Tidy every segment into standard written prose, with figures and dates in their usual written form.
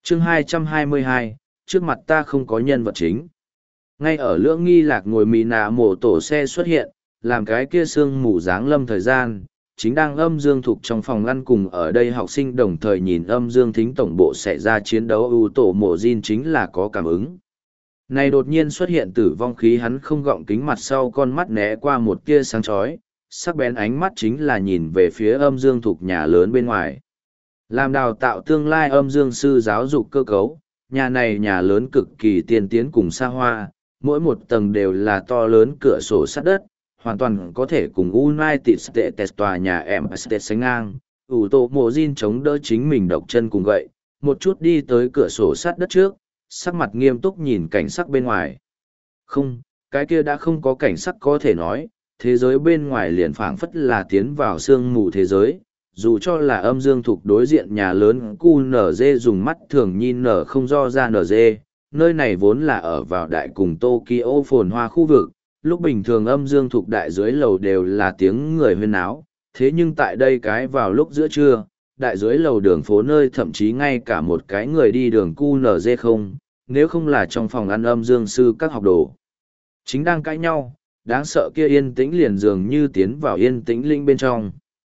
chương 222, trước mặt ta không có nhân vật chính. Ngay ở lưỡng nghi lạc ngồi mì nạ mổ tổ xe xuất hiện, làm cái kia sương mù dáng lâm thời gian, chính đang âm dương thục trong phòng ăn cùng ở đây học sinh đồng thời nhìn âm dương thính tổng bộ xảy ra chiến đấu ưu tổ mổ Jin chính là có cảm ứng. Này đột nhiên xuất hiện tử vong khí hắn không gọng kính mặt sau con mắt né qua một tia sáng chói, sắc bén ánh mắt chính là nhìn về phía âm dương thục nhà lớn bên ngoài. Làm đào tạo tương lai âm dương sư giáo dục cơ cấu, nhà này nhà lớn cực kỳ tiên tiến cùng xa hoa, mỗi một tầng đều là to lớn cửa sổ sắt đất, hoàn toàn có thể cùng United States tòa nhà Empire sánh ngang. Ủ tổ mộ Jin chống đỡ chính mình độc chân cùng gậy, một chút đi tới cửa sổ sắt đất trước, sắc mặt nghiêm túc nhìn cảnh sắc bên ngoài. Không, cái kia đã không có cảnh sắc có thể nói, thế giới bên ngoài liền phảng phất là tiến vào sương mù thế giới. Dù cho là âm dương thuộc đối diện nhà lớn QNZ dùng mắt thường nhìn nở không do ra NG, nơi này vốn là ở vào đại cùng Tokyo phồn hoa khu vực, lúc bình thường âm dương thuộc đại dưới lầu đều là tiếng người huyên náo, thế nhưng tại đây cái vào lúc giữa trưa, đại dưới lầu đường phố nơi thậm chí ngay cả một cái người đi đường QNZ không, nếu không là trong phòng ăn âm dương sư các học đồ. Chính đang cãi nhau, đáng sợ kia yên tĩnh liền dường như tiến vào yên tĩnh linh bên trong.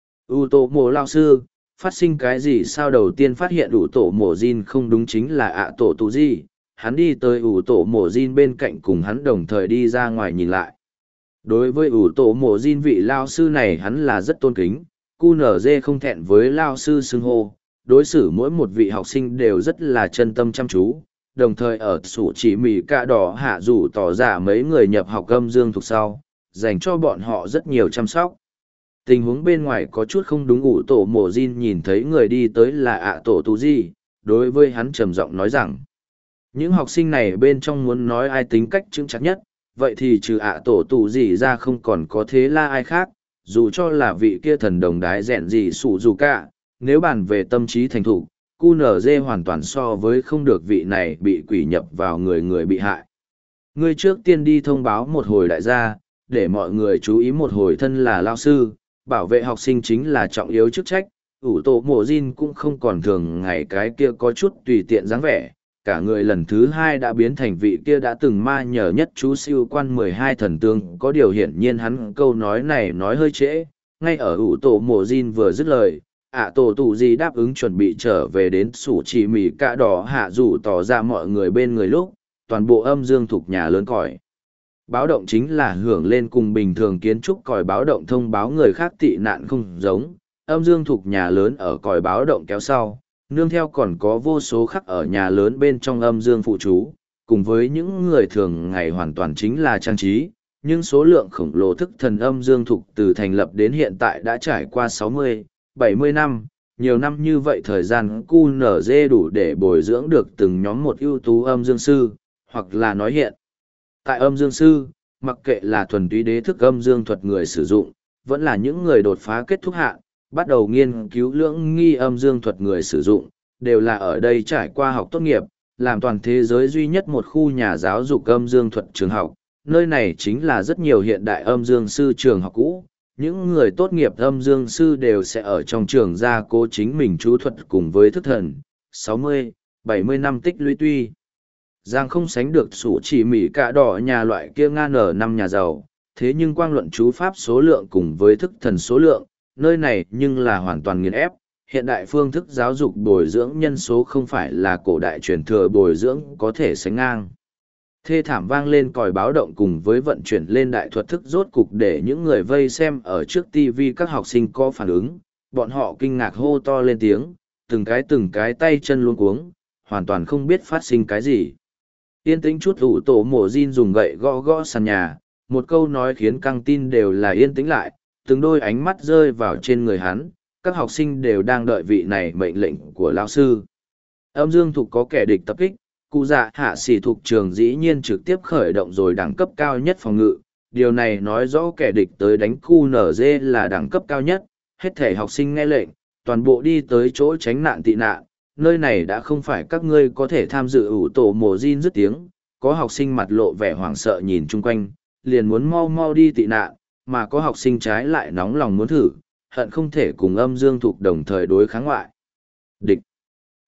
Tổ mộ lao sư, phát sinh cái gì sao đầu tiên phát hiện tổ mộ Jin không đúng chính là tổ tù gì, hắn đi tới tổ mộ Jin bên cạnh cùng hắn đồng thời đi ra ngoài nhìn lại. Đối với tổ mộ Jin vị lao sư này hắn là rất tôn kính, QNZ không thẹn với lao sư xưng hô, đối xử mỗi một vị học sinh đều rất là chân tâm chăm chú, đồng thời ở sủ chỉ mì cạ đỏ hạ rủ tỏ ra mấy người nhập học âm dương thuộc sau, dành cho bọn họ rất nhiều chăm sóc. Tình huống bên ngoài có chút không đúng tổ mộ Jin nhìn thấy người đi tới là tổ tù gì, đối với hắn trầm giọng nói rằng, những học sinh này bên trong muốn nói ai tính cách chững chạc nhất, vậy thì trừ tổ tù gì ra không còn có thế là ai khác, dù cho là vị kia thần đồng đái rèn gì sủ dù cả, nếu bàn về tâm trí thành thủ, QNZ hoàn toàn so với không được vị này bị quỷ nhập vào người bị hại. Ngươi trước tiên đi thông báo một hồi đại gia, để mọi người chú ý một hồi thân là lao sư, bảo vệ học sinh chính là trọng yếu chức trách. Tổ mộ Jin cũng không còn thường ngày cái kia có chút tùy tiện dáng vẻ, cả người lần thứ hai đã biến thành vị kia đã từng ma nhờ nhất chú siêu quan 12 thần tương, có điều hiển nhiên hắn câu nói này nói hơi trễ, ngay ở tổ mộ Jin vừa dứt lời, tổ tù gì đáp ứng chuẩn bị trở về đến sủ chỉ mì cạ đỏ hạ rủ tỏ ra mọi người bên người lúc, toàn bộ âm dương thuộc nhà lớn còi. Báo động chính là hưởng lên cùng bình thường kiến trúc còi báo động thông báo người khác tị nạn không giống, âm dương thuộc nhà lớn ở còi báo động kéo sau, nương theo còn có vô số khắc ở nhà lớn bên trong âm dương phụ chú, cùng với những người thường ngày hoàn toàn chính là trang trí, nhưng số lượng khổng lồ thức thần âm dương thuộc từ thành lập đến hiện tại đã trải qua 60, 70 năm, nhiều năm như vậy thời gian QNZ đủ để bồi dưỡng được từng nhóm một ưu tú âm dương sư, hoặc là nói hiện. Tại âm dương sư, mặc kệ là thuần túy đế thức âm dương thuật người sử dụng, vẫn là những người đột phá kết thúc hạn, bắt đầu nghiên cứu lưỡng nghi âm dương thuật người sử dụng, đều là ở đây trải qua học tốt nghiệp, làm toàn thế giới duy nhất một khu nhà giáo dục âm dương thuật trường học. Nơi này chính là rất nhiều hiện đại âm dương sư trường học cũ. Những người tốt nghiệp âm dương sư đều sẽ ở trong trường gia cố chính mình chú thuật cùng với thức thần, 60, 70 năm tích lũy tuy. Giang không sánh được sủ chỉ mỉ cả đỏ nhà loại kia ngan ở năm nhà giàu, thế nhưng quang luận chú pháp số lượng cùng với thức thần số lượng, nơi này nhưng là hoàn toàn nghiền ép. Hiện đại phương thức giáo dục bồi dưỡng nhân số không phải là cổ đại truyền thừa bồi dưỡng có thể sánh ngang. Thê thảm vang lên còi báo động cùng với vận chuyển lên đại thuật thức rốt cục để những người vây xem ở trước TV các học sinh có phản ứng, bọn họ kinh ngạc hô to lên tiếng, từng cái tay chân luống cuống, hoàn toàn không biết phát sinh cái gì. Yên tĩnh chút tổ mộ Jin dùng gậy gõ gõ sàn nhà, một câu nói khiến căng tin đều là yên tĩnh lại, từng đôi ánh mắt rơi vào trên người hắn, các học sinh đều đang đợi vị này mệnh lệnh của lão sư. Âm dương thục có kẻ địch tập kích, cụ dạ hạ sĩ thuộc trường dĩ nhiên trực tiếp khởi động rồi đẳng cấp cao nhất phòng ngự, điều này nói rõ kẻ địch tới đánh QNZ là đẳng cấp cao nhất, hết thể học sinh nghe lệnh, toàn bộ đi tới chỗ tránh nạn tị nạn, nơi này đã không phải các ngươi có thể tham dự tổ mộ Jin dứt tiếng, có học sinh mặt lộ vẻ hoảng sợ nhìn chung quanh, liền muốn mau mau đi tị nạn, mà có học sinh trái lại nóng lòng muốn thử, hận không thể cùng âm dương thuộc đồng thời đối kháng ngoại. Địch.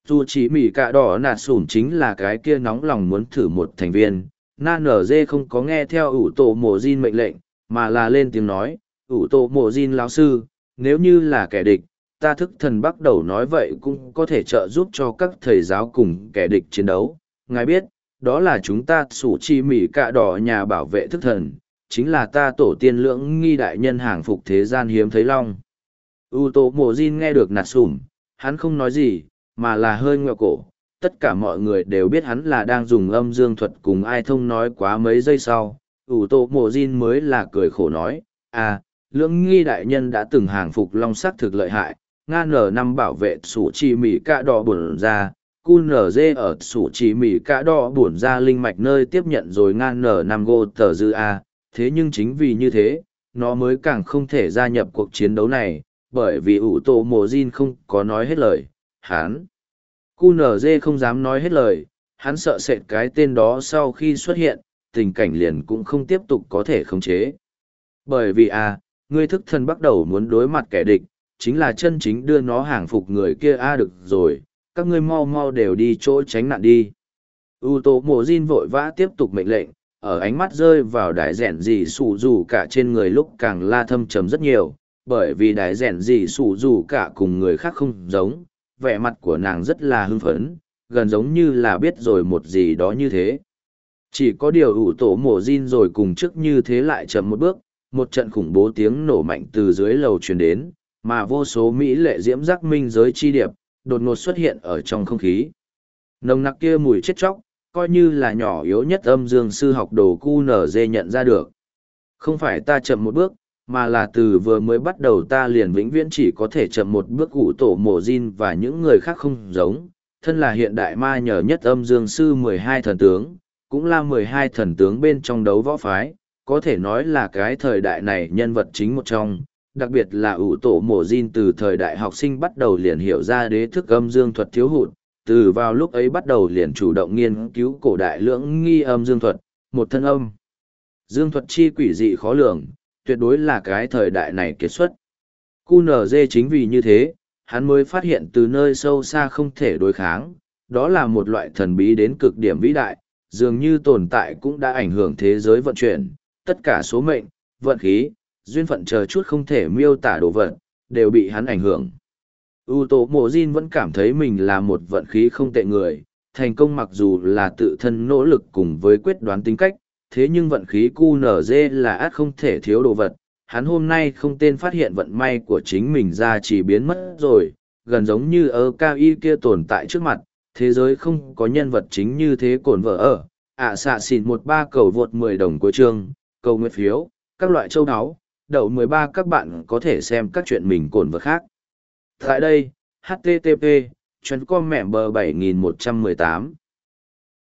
Dù chỉ mỉ cả đỏ nạt sủn chính là cái kia nóng lòng muốn thử một thành viên, NNZ không có nghe theo ủ tổ mộ Jin mệnh lệnh, mà là lên tiếng nói, ủ tổ mộ Jin lão sư, nếu như là kẻ địch, ta thức thần bắt đầu nói vậy cũng có thể trợ giúp cho các thầy giáo cùng kẻ địch chiến đấu. Ngài biết, đó là chúng ta sủ chi mỉ cả đỏ nhà bảo vệ thức thần, chính là ta tổ tiên lưỡng nghi đại nhân hàng phục thế gian hiếm thấy long. ủ tổ mộ Jin nghe được nạt sủn, hắn không nói gì, mà là hơi ngoẹo cổ. Tất cả mọi người đều biết hắn là đang dùng âm dương thuật cùng ai thông nói quá mấy giây sau. ủ tổ mộ Jin mới là cười khổ nói, lưỡng nghi đại nhân đã từng hàng phục long sắc thực lợi hại, nga N5 bảo vệ sủ trì mỉ cả đỏ bổn ra, QNZ ở sủ trì mỉ cả đỏ bổn ra linh mạch nơi tiếp nhận rồi nga N5 gô tờ dư A, thế nhưng chính vì như thế, nó mới càng không thể gia nhập cuộc chiến đấu này, bởi vì ủ tổ mộ Jin không có nói hết lời, hắn. QNZ không dám nói hết lời, hắn sợ sệt cái tên đó sau khi xuất hiện, tình cảnh liền cũng không tiếp tục có thể khống chế. Bởi vì ngươi thức thần bắt đầu muốn đối mặt kẻ địch, chính là chân chính đưa nó hàng phục người kia được rồi, các ngươi mau mau đều đi chỗ tránh nạn đi. Tổ mộ Jin vội vã tiếp tục mệnh lệnh, ở ánh mắt rơi vào đại rẻn gì sủ dù cả trên người lúc càng la thâm trầm rất nhiều, bởi vì đại rẻn gì sủ dù cả cùng người khác không giống, vẻ mặt của nàng rất là hưng phấn, gần giống như là biết rồi một gì đó như thế. Chỉ có điều tổ mộ Jin rồi cùng trước như thế lại chậm một bước, một trận khủng bố tiếng nổ mạnh từ dưới lầu truyền đến, mà vô số mỹ lệ diễm giác minh giới chi điệp, đột ngột xuất hiện ở trong không khí. Nồng nặc kia mùi chết chóc, coi như là nhỏ yếu nhất âm dương sư học đồ QNZ nhận ra được. Không phải ta chậm một bước, mà là từ vừa mới bắt đầu ta liền vĩnh viễn chỉ có thể chậm một bước. Tổ mộ Jin và những người khác không giống, thân là hiện đại ma nhờ nhất âm dương sư 12 thần tướng, cũng là 12 thần tướng bên trong đấu võ phái, có thể nói là cái thời đại này nhân vật chính một trong, đặc biệt là tổ mộ Jin từ thời đại học sinh bắt đầu liền hiểu ra đế thức âm dương thuật thiếu hụt, từ vào lúc ấy bắt đầu liền chủ động nghiên cứu cổ đại lưỡng nghi âm dương thuật, một thân âm. Dương thuật chi quỷ dị khó lường, tuyệt đối là cái thời đại này kiệt xuất. QNZ chính vì như thế, hắn mới phát hiện từ nơi sâu xa không thể đối kháng, đó là một loại thần bí đến cực điểm vĩ đại, dường như tồn tại cũng đã ảnh hưởng thế giới vận chuyển, tất cả số mệnh, vận khí, duyên phận chờ chút không thể miêu tả đồ vật, đều bị hắn ảnh hưởng. Tổ mộ Jin vẫn cảm thấy mình là một vận khí không tệ người, thành công mặc dù là tự thân nỗ lực cùng với quyết đoán tính cách, thế nhưng vận khí QNZ là át không thể thiếu đồ vật. Hắn hôm nay không tên phát hiện vận may của chính mình ra chỉ biến mất rồi, gần giống như ở cao y kia tồn tại trước mặt, thế giới không có nhân vật chính như thế cồn vợ ở. Xạ xỉn 13 cầu vượt 10 đồng cuối chương, cầu nguyện phiếu, các loại châu áo, đậu 13 các bạn có thể xem các chuyện mình cồn vợ khác. Tại đây, http, chuyến com mẹ bờ 7118.